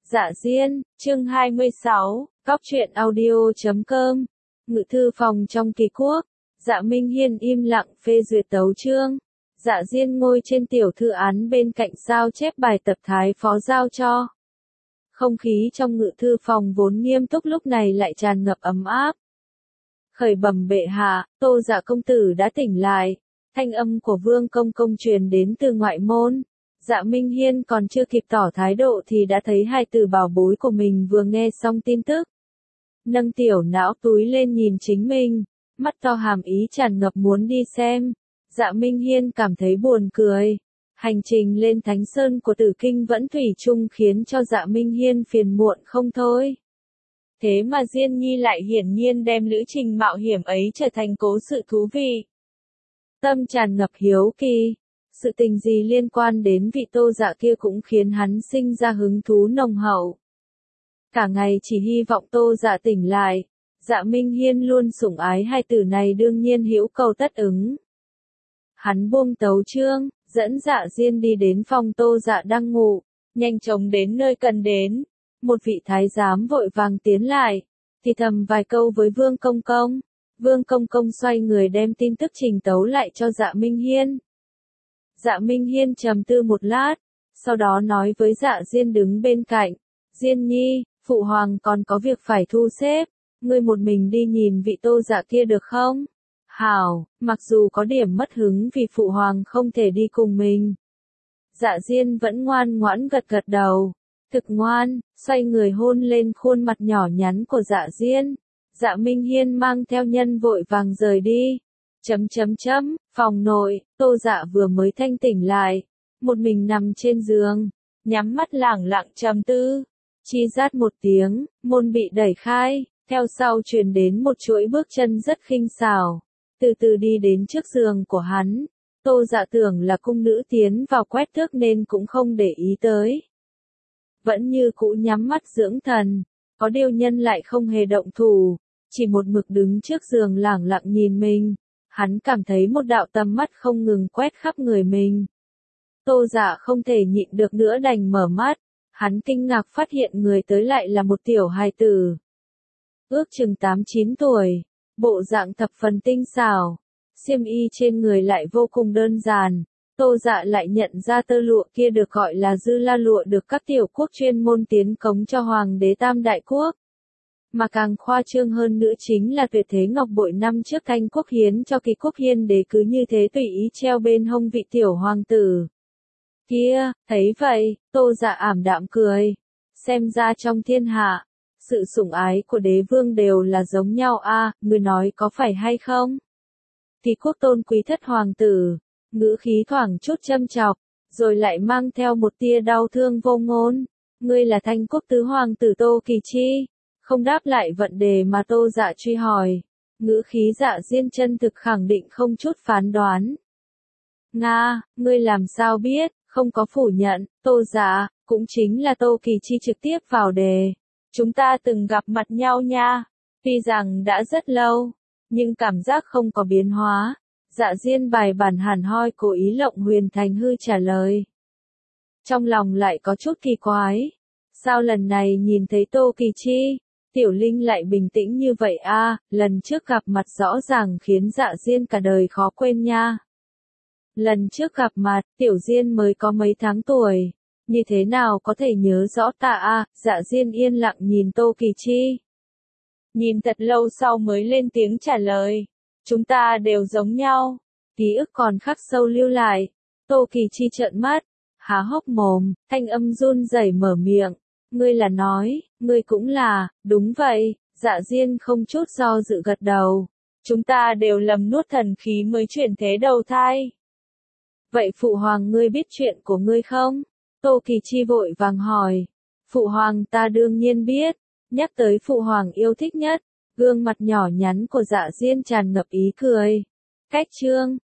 Dạ Diên, chương 26, Cóc truyện audio.com. Ngự thư phòng trong kỳ quốc. Dạ Minh Hiên im lặng phê duyệt tấu chương. Dạ Diên ngồi trên tiểu thư án bên cạnh sao chép bài tập thái phó giao cho. Không khí trong ngự thư phòng vốn nghiêm túc lúc này lại tràn ngập ấm áp. Khởi bẩm bệ hạ, Tô Dạ công tử đã tỉnh lại. Thanh âm của Vương Công Công truyền đến từ ngoại môn. Dạ Minh Hiên còn chưa kịp tỏ thái độ thì đã thấy hai từ bảo bối của mình vừa nghe xong tin tức. Nâng tiểu não túi lên nhìn chính mình, mắt to hàm ý tràn ngập muốn đi xem. Dạ Minh Hiên cảm thấy buồn cười. Hành trình lên Thánh Sơn của Tử Kinh vẫn thủy chung khiến cho Dạ Minh Hiên phiền muộn không thôi. Thế mà Diên Nhi lại hiển nhiên đem lữ trình mạo hiểm ấy trở thành cố sự thú vị. Tâm tràn ngập hiếu kỳ. Sự tình gì liên quan đến vị Tô Dạ kia cũng khiến hắn sinh ra hứng thú nồng hậu. Cả ngày chỉ hy vọng Tô Dạ tỉnh lại. Dạ Minh Hiên luôn sủng ái hai từ này đương nhiên hữu cầu tất ứng. Hắn buông tấu chương, dẫn Dạ Diên đi đến phòng Tô Dạ đang ngủ, nhanh chóng đến nơi cần đến. Một vị thái giám vội vàng tiến lại, thì thầm vài câu với Vương Công Công. Vương Công Công xoay người đem tin tức trình tấu lại cho Dạ Minh Hiên. Dạ Minh Hiên trầm tư một lát, sau đó nói với Dạ Diên đứng bên cạnh. Diên Nhi, Phụ Hoàng còn có việc phải thu xếp, ngươi một mình đi nhìn vị Tô Dạ kia được không? Hảo, mặc dù có điểm mất hứng vì Phụ Hoàng không thể đi cùng mình. Dạ Diên vẫn ngoan ngoãn gật gật đầu, thực ngoan, xoay người hôn lên khuôn mặt nhỏ nhắn của Dạ Diên. Dạ Minh Hiên mang theo nhân vội vàng rời đi. Phòng nội, Tô Dạ vừa mới thanh tỉnh lại, một mình nằm trên giường, nhắm mắt lẳng lặng trầm tư. Chi rát một tiếng, môn bị đẩy khai, theo sau truyền đến một chuỗi bước chân rất khinh xảo, từ từ đi đến trước giường của hắn. Tô Dạ tưởng là cung nữ tiến vào quét tước nên cũng không để ý tới. Vẫn như cũ nhắm mắt dưỡng thần, có điều nhân lại không hề động thủ, chỉ một mực đứng trước giường lẳng lặng nhìn mình. Hắn cảm thấy một đạo tầm mắt không ngừng quét khắp người mình. Tô Dạ không thể nhịn được nữa đành mở mắt. Hắn kinh ngạc phát hiện người tới lại là một tiểu hài tử. Ước chừng 8-9 tuổi, bộ dạng thập phần tinh xảo, xiêm y trên người lại vô cùng đơn giản. Tô Dạ lại nhận ra tơ lụa kia được gọi là dư la lụa được các tiểu quốc chuyên môn tiến cống cho Hoàng đế Tam Đại Quốc. Mà càng khoa trương hơn nữa chính là tuyệt thế ngọc bội năm trước Thanh Quốc hiến cho Kỳ Quốc Hiên đế cứ như thế tùy ý treo bên hông vị tiểu hoàng tử. Kia, thấy vậy, Tô Dạ ảm đạm cười. Xem ra trong thiên hạ, sự sủng ái của đế vương đều là giống nhau a, người nói có phải hay không? Kỳ Quốc tôn quý thất hoàng tử, ngữ khí thoảng chút châm chọc, rồi lại mang theo một tia đau thương vô ngôn. Ngươi là Thanh Quốc tứ hoàng tử Tô Kỳ Chi. Không đáp lại vận đề mà Tô Dạ truy hỏi. Ngữ khí Dạ Diên chân thực khẳng định không chút phán đoán. Nga, ngươi làm sao biết, không có phủ nhận, Tô Dạ, cũng chính là Tô Kỳ Chi trực tiếp vào đề. Chúng ta từng gặp mặt nhau nha, tuy rằng đã rất lâu, nhưng cảm giác không có biến hóa. Dạ Diên bài bản hẳn hoi cố ý lộng huyền thành hư trả lời. Trong lòng lại có chút kỳ quái. Sao lần này nhìn thấy Tô Kỳ Chi, Tiểu Linh lại bình tĩnh như vậy a? Lần trước gặp mặt rõ ràng khiến Dạ Diên cả đời khó quên nha. Lần trước gặp mặt, Tiểu Diên mới có mấy tháng tuổi, như thế nào có thể nhớ rõ ta a? Dạ Diên yên lặng nhìn Tô Kỳ Chi. Nhìn thật lâu sau mới lên tiếng trả lời, chúng ta đều giống nhau, ký ức còn khắc sâu lưu lại. Tô Kỳ Chi trợn mắt, há hốc mồm, thanh âm run rẩy mở miệng. Ngươi là nói, ngươi cũng là, đúng vậy. Dạ Diên không chút do dự gật đầu. Chúng ta đều lầm nuốt thần khí mới chuyển thế đầu thai. Vậy Phụ Hoàng ngươi biết chuyện của ngươi không? Tô Kỳ Chi vội vàng hỏi. Phụ Hoàng ta đương nhiên biết. Nhắc tới Phụ Hoàng yêu thích nhất, gương mặt nhỏ nhắn của Dạ Diên tràn ngập ý cười. Cách chương,